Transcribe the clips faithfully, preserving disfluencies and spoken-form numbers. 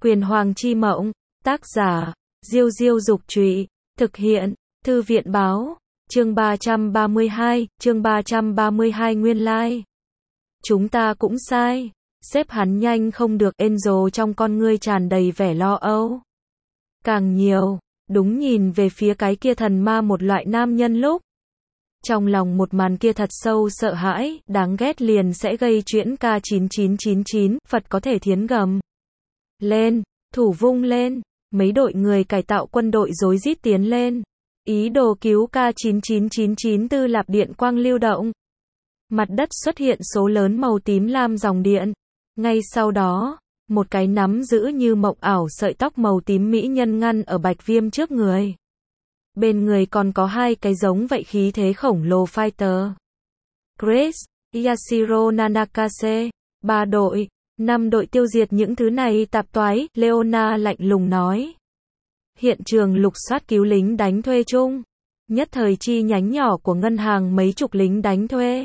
Quyền Hoàng chi mộng, tác giả, Diêu Diêu Dục Trụy, thực hiện, Thư viện Báo, chương ba trăm ba mươi hai, chương ba trăm ba mươi hai nguyên lai. Chúng ta cũng sai, xếp hắn nhanh không được. Angel trong con ngươi tràn đầy vẻ lo âu. Càng nhiều, đúng nhìn về phía cái kia thần ma một loại nam nhân lúc. Trong lòng một màn kia thật sâu sợ hãi, đáng ghét liền sẽ gây chuyện K chín chín chín chín, Phật có thể thiến gầm. Lên, thủ vung lên, mấy đội người cải tạo quân đội rối rít tiến lên. Ý đồ cứu K chín chín chín chín Tư Lạp điện quang lưu động. Mặt đất xuất hiện số lớn màu tím lam dòng điện. Ngay sau đó, một cái nắm giữ như mộng ảo sợi tóc màu tím mỹ nhân ngăn ở Bạch Viêm trước người. Bên người còn có hai cái giống vậy khí thế khổng lồ fighter. Grace, Yashiro Nanakase, ba đội, năm đội tiêu diệt những thứ này tạp toái, Leona lạnh lùng nói. Hiện trường lục soát cứu lính đánh thuê chung. Nhất thời chi nhánh nhỏ của ngân hàng mấy chục lính đánh thuê.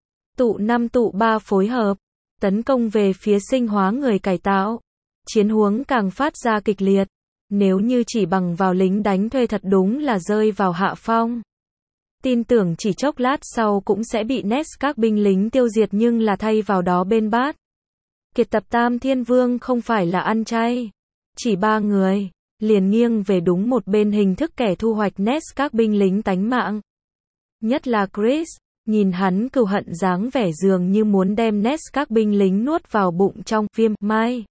Tụ năm tụ ba phối hợp, tấn công về phía sinh hóa người cải tạo. Chiến huống càng phát ra kịch liệt. Nếu như chỉ bằng vào lính đánh thuê thật đúng là rơi vào hạ phong. Tin tưởng chỉ chốc lát sau cũng sẽ bị Nest các binh lính tiêu diệt, nhưng là thay vào đó bên bát. Kiệt tập Tam Thiên Vương không phải là ăn chay. Chỉ ba người, liền nghiêng về đúng một bên, hình thức kẻ thu hoạch Nest các binh lính tánh mạng. Nhất là Chris, nhìn hắn cừu hận dáng vẻ dường như muốn đem Nest các binh lính nuốt vào bụng trong. Viêm, Mai.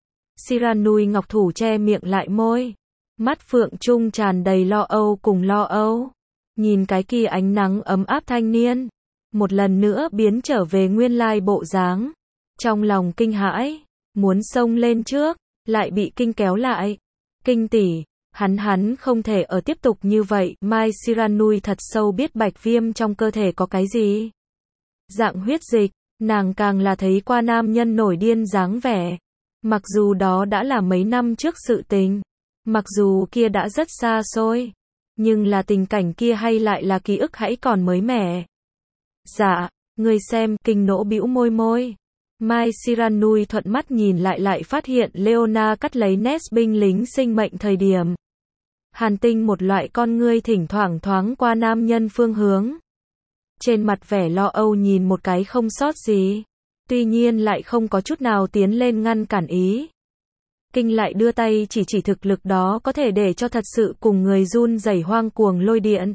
Siranui ngọc thủ che miệng lại môi. Mắt phượng trung tràn đầy lo âu cùng lo âu. Nhìn cái kia ánh nắng ấm áp thanh niên. Một lần nữa biến trở về nguyên lai bộ dáng. Trong lòng kinh hãi. Muốn xông lên trước. Lại bị Kinh kéo lại. Kinh tỷ. Hắn hắn không thể ở tiếp tục như vậy. Mai Siranui thật sâu biết Bạch Viêm trong cơ thể có cái gì. Dạng huyết dịch. Nàng càng là thấy qua nam nhân nổi điên dáng vẻ. Mặc dù đó đã là mấy năm trước sự tình, mặc dù kia đã rất xa xôi, nhưng là tình cảnh kia hay lại là ký ức hãy còn mới mẻ. Dạ, người xem. Kinh nỗ bĩu môi môi. Mai Siranui thuận mắt nhìn lại lại phát hiện Leona cắt lấy Nest binh lính sinh mệnh thời điểm. Hàn tinh một loại con ngươi thỉnh thoảng thoáng qua nam nhân phương hướng. Trên mặt vẻ lo âu nhìn một cái không sót gì. Tuy nhiên lại không có chút nào tiến lên ngăn cản ý. Kinh lại đưa tay chỉ chỉ thực lực đó có thể để cho thật sự cùng người run rẩy hoang cuồng lôi điện.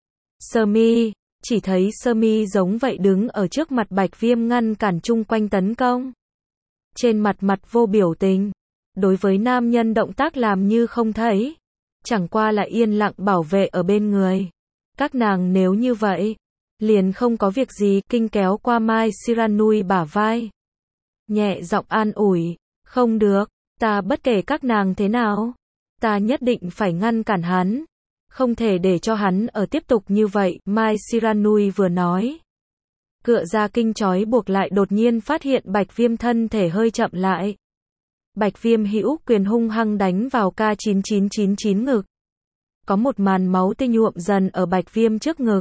Sơ mi, chỉ thấy Sơ mi giống vậy đứng ở trước mặt Bạch Viêm ngăn cản chung quanh tấn công. Trên mặt mặt vô biểu tình. Đối với nam nhân động tác làm như không thấy. Chẳng qua là yên lặng bảo vệ ở bên người. Các nàng nếu như vậy, liền không có việc gì. Kinh kéo qua Mai Siranui bả vai. Nhẹ giọng an ủi. Không được, ta bất kể các nàng thế nào. Ta nhất định phải ngăn cản hắn. Không thể để cho hắn ở tiếp tục như vậy. Mai Siranui vừa nói. Cựa ra Kinh trói buộc lại, đột nhiên phát hiện Bạch Viêm thân thể hơi chậm lại. Bạch Viêm hữu quyền hung hăng đánh vào K chín chín chín chín ngực. Có một màn máu tươi nhuộm dần ở Bạch Viêm trước ngực.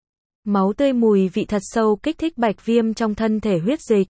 Máu tươi mùi vị thật sâu kích thích Bạch Viêm trong thân thể huyết dịch.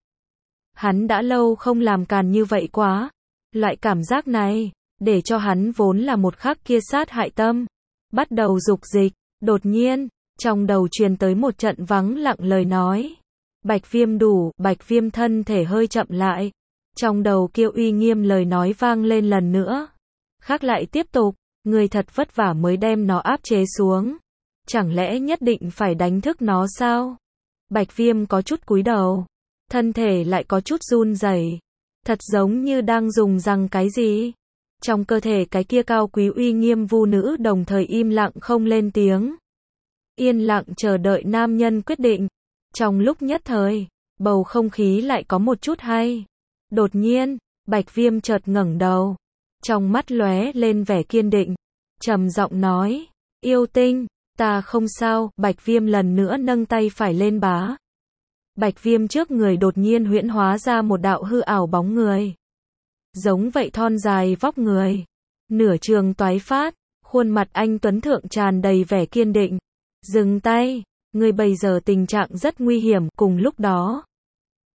Hắn đã lâu không làm càn như vậy quá. Loại cảm giác này, để cho hắn vốn là một khắc kia sát hại tâm. Bắt đầu dục dịch. Đột nhiên, trong đầu truyền tới một trận vắng lặng lời nói. Bạch Viêm đủ. Bạch Viêm thân thể hơi chậm lại. Trong đầu kia uy nghiêm lời nói vang lên lần nữa. Khác lại tiếp tục. Người thật vất vả mới đem nó áp chế xuống. Chẳng lẽ nhất định phải đánh thức nó sao? Bạch Viêm có chút cúi đầu. Thân thể lại có chút run rẩy. Thật giống như đang dùng rằng cái gì? Trong cơ thể cái kia cao quý uy nghiêm vu nữ đồng thời im lặng không lên tiếng. Yên lặng chờ đợi nam nhân quyết định. Trong lúc nhất thời, bầu không khí lại có một chút hay. Đột nhiên, Bạch Viêm chợt ngẩng đầu. Trong mắt lóe lên vẻ kiên định. Trầm giọng nói. Yêu tinh. Ta không sao. Bạch Viêm lần nữa nâng tay phải lên bá. Bạch Viêm trước người đột nhiên huyễn hóa ra một đạo hư ảo bóng người. Giống vậy thon dài vóc người. Nửa trường toái phát. Khuôn mặt anh tuấn thượng tràn đầy vẻ kiên định. Dừng tay. Người bây giờ tình trạng rất nguy hiểm. Cùng lúc đó,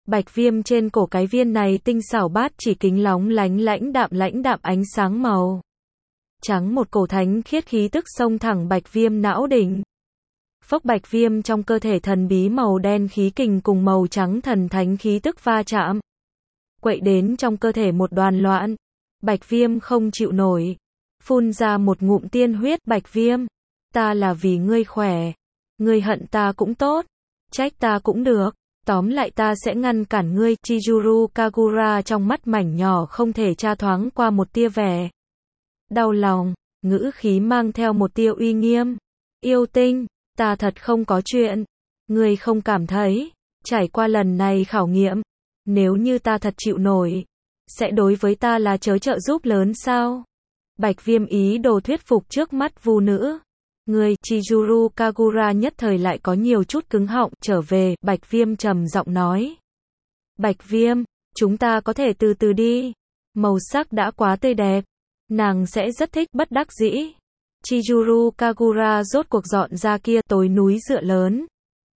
Bạch viêm trên cổ cái viên này tinh xảo bát chỉ kính lóng lánh lãnh đạm lãnh đạm ánh sáng màu trắng, một cổ thánh khiết khí tức xông thẳng bạch viêm não đỉnh. Phốc, bạch viêm trong cơ thể thần bí màu đen khí kình cùng màu trắng thần thánh khí tức va chạm, quậy đến trong cơ thể một đoàn loạn. Bạch viêm không chịu nổi, phun ra một ngụm tiên huyết. Bạch viêm, ta là vì ngươi khỏe, ngươi hận ta cũng tốt, trách ta cũng được, tóm lại ta sẽ ngăn cản ngươi. Chizuru Kagura trong mắt mảnh nhỏ không thể tra thoáng qua một tia vẻ đau lòng, ngữ khí mang theo một tia uy nghiêm. Yêu tinh, ta thật không có chuyện, ngươi không cảm thấy, trải qua lần này khảo nghiệm, nếu như ta thật chịu nổi, sẽ đối với ta là chớ trợ giúp lớn sao? Bạch viêm ý đồ thuyết phục trước mắt vu nữ. Ngươi, Chizuru Kagura nhất thời lại có nhiều chút cứng họng. Trở về, bạch viêm trầm giọng nói. Bạch viêm, chúng ta có thể từ từ đi, màu sắc đã quá tươi đẹp, nàng sẽ rất thích. Bất đắc dĩ, Chizuru Kagura rốt cuộc dọn ra kia tối núi dựa lớn.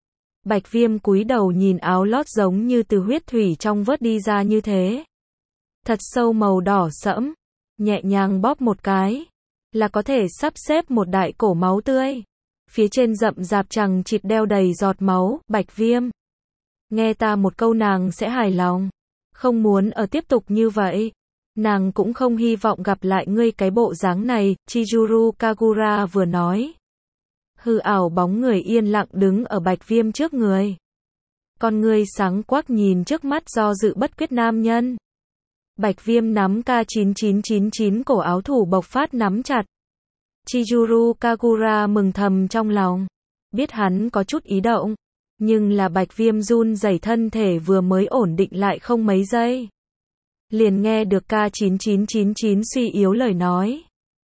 Bạch viêm cúi đầu nhìn áo lót giống như từ huyết thủy trong vớt đi ra như thế, thật sâu màu đỏ sẫm, nhẹ nhàng bóp một cái, là có thể sắp xếp một đại cổ máu tươi. Phía trên rậm rạp chằng chịt đeo đầy giọt máu. Bạch viêm, nghe ta một câu nàng sẽ hài lòng, không muốn ở tiếp tục như vậy. Nàng cũng không hy vọng gặp lại ngươi cái bộ dáng này. Chizuru Kagura vừa nói, hư ảo bóng người yên lặng đứng ở bạch viêm trước người. Con ngươi sáng quắc nhìn trước mắt do dự bất quyết nam nhân. Bạch viêm nắm K chín chín chín chín cổ áo thủ bộc phát nắm chặt. Chizuru Kagura mừng thầm trong lòng, biết hắn có chút ý động, nhưng là bạch viêm run rẩy thân thể vừa mới ổn định lại không mấy giây, liền nghe được K chín chín chín chín suy yếu lời nói.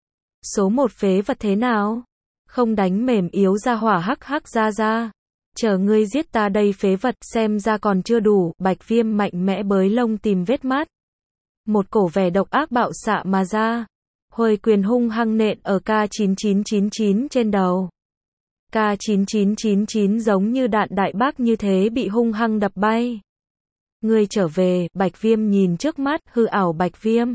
Số một phế vật thế nào? Không đánh mềm yếu ra hỏa hắc hắc ra ra. Chờ ngươi giết ta đây phế vật, xem ra còn chưa đủ. Bạch viêm mạnh mẽ bới lông tìm vết mát. Một cổ vẻ độc ác bạo xạ mà ra. Hồi quyền hung hăng nện ở K chín chín chín chín trên đầu. K chín chín chín chín giống như đạn đại bác như thế bị hung hăng đập bay. Ngươi trở về. Bạch viêm nhìn trước mắt hư ảo bạch viêm,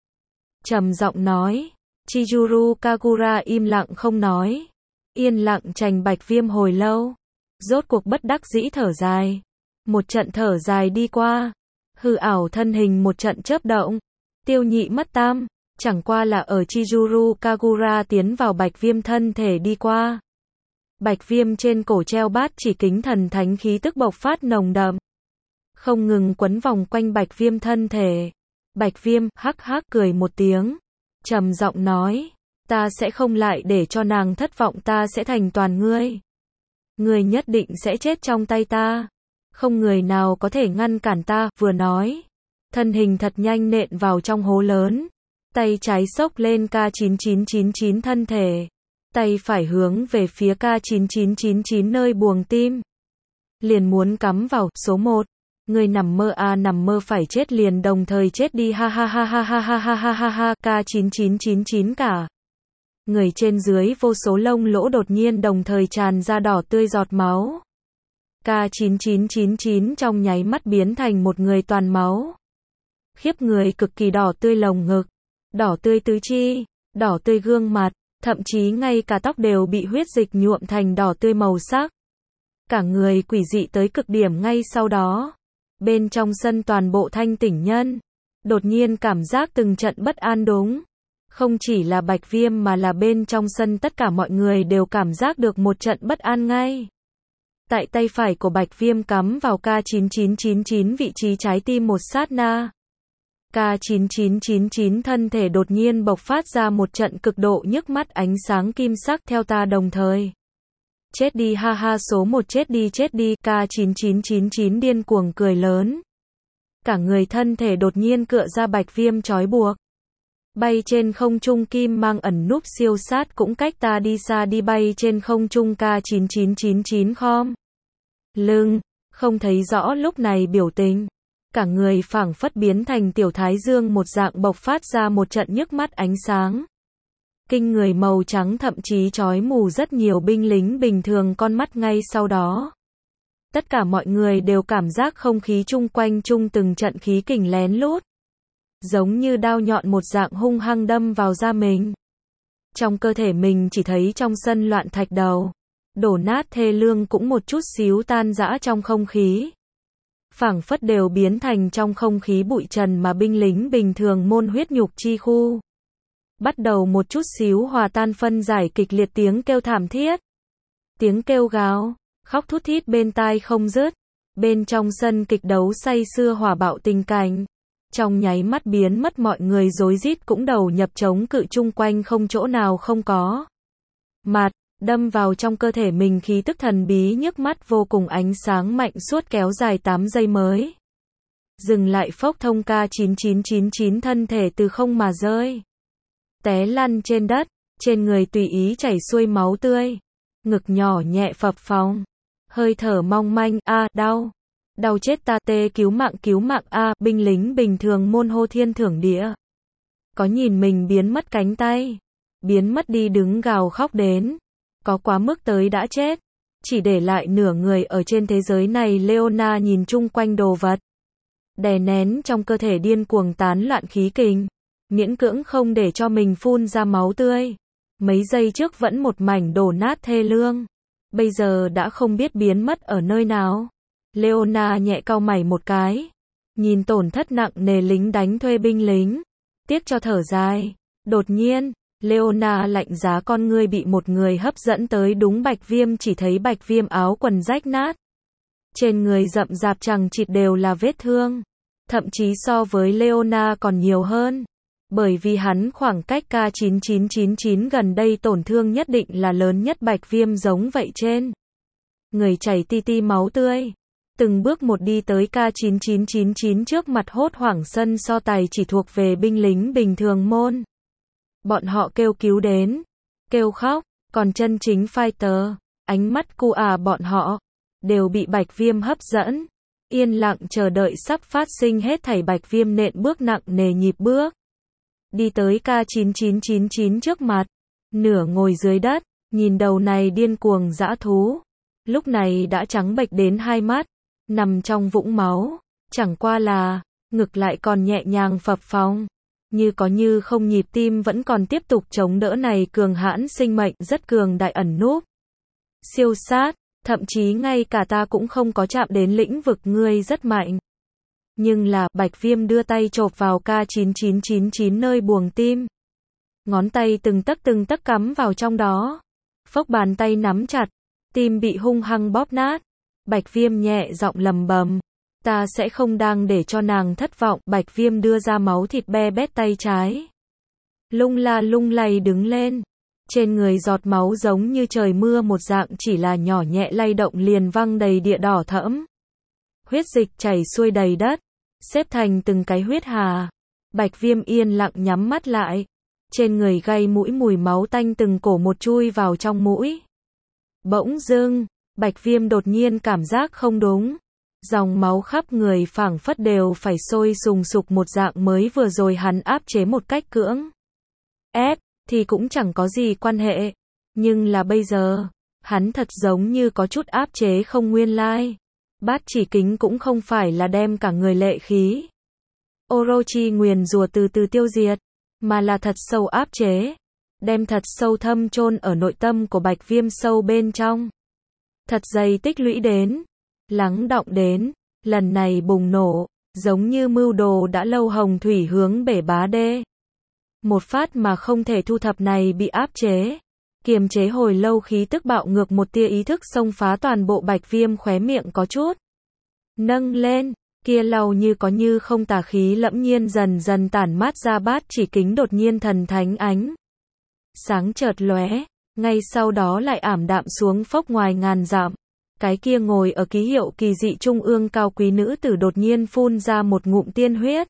trầm giọng nói. Chizuru Kagura im lặng không nói. Yên lặng trành bạch viêm hồi lâu, rốt cuộc bất đắc dĩ thở dài. Một trận thở dài đi qua, hư ảo thân hình một trận chớp động, tiêu nhị mất tam, chẳng qua là ở Chizuru Kagura tiến vào bạch viêm thân thể đi qua. Bạch viêm trên cổ treo bát chỉ kính thần thánh khí tức bộc phát nồng đậm, không ngừng quấn vòng quanh bạch viêm thân thể. Bạch viêm hắc hắc cười một tiếng, trầm giọng nói, ta sẽ không lại để cho nàng thất vọng, ta sẽ thành toàn ngươi. Ngươi nhất định sẽ chết trong tay ta, không người nào có thể ngăn cản ta. Vừa nói, thân hình thật nhanh nện vào trong hố lớn, tay trái xốc lên K chín chín chín chín thân thể, tay phải hướng về phía K chín chín chín chín nơi buồng tim, liền muốn cắm vào. Số một, ngươi nằm mơ à, nằm mơ phải chết liền đồng thời chết đi, ha ha ha ha ha ha ha ha ha ha. K chín chín chín chín cả người trên dưới vô số lông lỗ đột nhiên đồng thời tràn ra đỏ tươi giọt máu. K chín chín chín chín trong nháy mắt biến thành một người toàn máu. Khiếp người cực kỳ, đỏ tươi lồng ngực, đỏ tươi tứ chi, đỏ tươi gương mặt, thậm chí ngay cả tóc đều bị huyết dịch nhuộm thành đỏ tươi màu sắc. Cả người quỷ dị tới cực điểm. Ngay sau đó, bên trong sân toàn bộ thanh tỉnh nhân, đột nhiên cảm giác từng trận bất an. Đúng, không chỉ là bạch viêm mà là bên trong sân tất cả mọi người đều cảm giác được một trận bất an ngay. Tại tay phải của bạch viêm cắm vào K chín chín chín chín vị trí trái tim một sát na. K chín chín chín chín thân thể đột nhiên bộc phát ra một trận cực độ nhức mắt ánh sáng kim sắc. Theo ta đồng thời chết đi, ha ha. Số một chết đi, chết đi. K chín chín chín chín điên cuồng cười lớn, cả người thân thể đột nhiên cựa ra bạch viêm trói buộc, bay trên không trung. Kim mang ẩn núp siêu sát cũng cách ta đi xa đi, bay trên không trung. K chín chín chín chín khom lưng, không thấy rõ lúc này biểu tình, cả người phảng phất biến thành tiểu thái dương một dạng, bộc phát ra một trận nhức mắt ánh sáng kinh người màu trắng, thậm chí chói mù rất nhiều binh lính bình thường con mắt. Ngay sau đó, Tất cả mọi người đều cảm giác không khí chung quanh chung từng trận khí kình lén lút. Giống như đao nhọn một dạng hung hăng đâm vào da mình. Trong cơ thể mình chỉ thấy trong sân loạn thạch đầu. Đổ nát thê lương cũng một chút xíu tan rã trong không khí. Phảng phất đều biến thành trong không khí bụi trần mà binh lính bình thường môn huyết nhục chi khu. Bắt đầu một chút xíu hòa tan phân giải kịch liệt tiếng kêu thảm thiết. Tiếng kêu gào, khóc thút thít bên tai không dứt. Bên trong sân kịch đấu say sưa hỏa bạo tình cảnh. Trong nháy mắt biến mất mọi người rối rít cũng đầu nhập chống cự chung quanh không chỗ nào không có. Mặt, đâm vào trong cơ thể mình khí tức thần bí nhức mắt vô cùng ánh sáng mạnh suốt kéo dài tám giây mới. Dừng lại phốc thông ca chín chín chín chín thân thể từ không mà rơi. Té lăn trên đất, trên người tùy ý chảy xuôi máu tươi. Ngực nhỏ nhẹ phập phồng. Hơi thở mong manh, a đau. Đau chết ta tê cứu mạng cứu mạng a binh lính bình thường môn hô thiên thưởng địa. Có nhìn mình biến mất cánh tay. Biến mất đi đứng gào khóc đến. Có quá mức tới đã chết. Chỉ để lại nửa người ở trên thế giới này. Leona nhìn chung quanh đồ vật. Đè nén trong cơ thể điên cuồng tán loạn khí kình. Miễn cưỡng không để cho mình phun ra máu tươi. Mấy giây trước vẫn một mảnh đổ nát thê lương. Bây giờ đã không biết biến mất ở nơi nào. Leona nhẹ cau mày một cái. Nhìn tổn thất nặng nề lính đánh thuê binh lính. Tiếc cho thở dài. Đột nhiên, Leona lạnh giá con ngươi bị một người hấp dẫn tới đúng Bạch Viêm chỉ thấy Bạch Viêm áo quần rách nát. Trên người rậm rạp chằng chịt đều là vết thương. Thậm chí so với Leona còn nhiều hơn. Bởi vì hắn khoảng cách K chín chín chín chín gần đây tổn thương nhất định là lớn nhất. Bạch Viêm giống vậy trên. Người chảy ti ti máu tươi. Từng bước một đi tới K chín chín chín chín trước mặt hốt hoảng sân so tài chỉ thuộc về binh lính bình thường môn. Bọn họ kêu cứu đến. Kêu khóc. Còn chân chính fighter. Ánh mắt cu à bọn họ. Đều bị Bạch Viêm hấp dẫn. Yên lặng chờ đợi sắp phát sinh hết thảy. Bạch Viêm nện bước nặng nề nhịp bước. Đi tới K chín chín chín chín trước mặt. Nửa ngồi dưới đất. Nhìn đầu này điên cuồng dã thú. Lúc này đã trắng bệch đến hai mắt. Nằm trong vũng máu. Chẳng qua là. Ngực lại còn nhẹ nhàng phập phồng. Như có như không nhịp tim vẫn còn tiếp tục chống đỡ này cường hãn sinh mệnh rất cường đại ẩn núp. Siêu sát. Thậm chí ngay cả ta cũng không có chạm đến lĩnh vực ngươi rất mạnh. Nhưng là, Bạch Viêm đưa tay chộp vào K chín chín chín chín nơi buồng tim. Ngón tay từng tấc từng tấc cắm vào trong đó. Phốc bàn tay nắm chặt. Tim bị hung hăng bóp nát. Bạch Viêm nhẹ giọng lầm bầm. Ta sẽ không đang để cho nàng thất vọng. Bạch Viêm đưa ra máu thịt be bét tay trái. Lung la lung lay đứng lên. Trên người giọt máu giống như trời mưa một dạng chỉ là nhỏ nhẹ lay động liền văng đầy địa đỏ thẫm. Huyết dịch chảy xuôi đầy đất. Xếp thành từng cái huyết hà. Bạch Viêm yên lặng nhắm mắt lại. Trên người gây mũi mùi máu tanh từng cổ một chui vào trong mũi. Bỗng dưng, Bạch Viêm đột nhiên cảm giác không đúng. Dòng máu khắp người phảng phất đều phải sôi sùng sục một dạng mới vừa rồi hắn áp chế một cách cưỡng ép, thì cũng chẳng có gì quan hệ. Nhưng là bây giờ, hắn thật giống như có chút áp chế không nguyên lai. Bát chỉ kính cũng không phải là đem cả người lệ khí. Orochi nguyền rủa từ từ tiêu diệt, mà là thật sâu áp chế. Đem thật sâu thâm chôn ở nội tâm của Bạch Viêm sâu bên trong. Thật dày tích lũy đến. Lắng đọng đến. Lần này bùng nổ. Giống như mưu đồ đã lâu hồng thủy hướng bể bá đê. Một phát mà không thể thu thập này bị áp chế. Kiềm chế hồi lâu khí tức bạo ngược một tia ý thức xông phá toàn bộ. Bạch Viêm khóe miệng có chút nâng lên. Kia lau như có như không tà khí lẫm nhiên dần dần tản mát ra. Bát chỉ kính đột nhiên thần thánh ánh sáng chợt lóe, ngay sau đó lại ảm đạm xuống phốc ngoài ngàn dặm. Cái kia ngồi ở ký hiệu kỳ dị trung ương cao quý nữ tử đột nhiên phun ra một ngụm tiên huyết.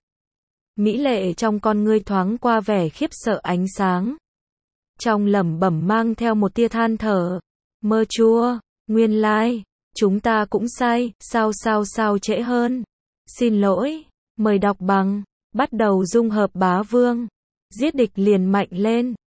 Mỹ lệ trong con ngươi thoáng qua vẻ khiếp sợ ánh sáng. Trong lẩm bẩm mang theo một tia than thở. Mơ chua, nguyên lai, chúng ta cũng sai, sao sao sao trễ hơn. Xin lỗi, mời đọc bằng, bắt đầu dung hợp bá vương. Giết địch liền mạnh lên.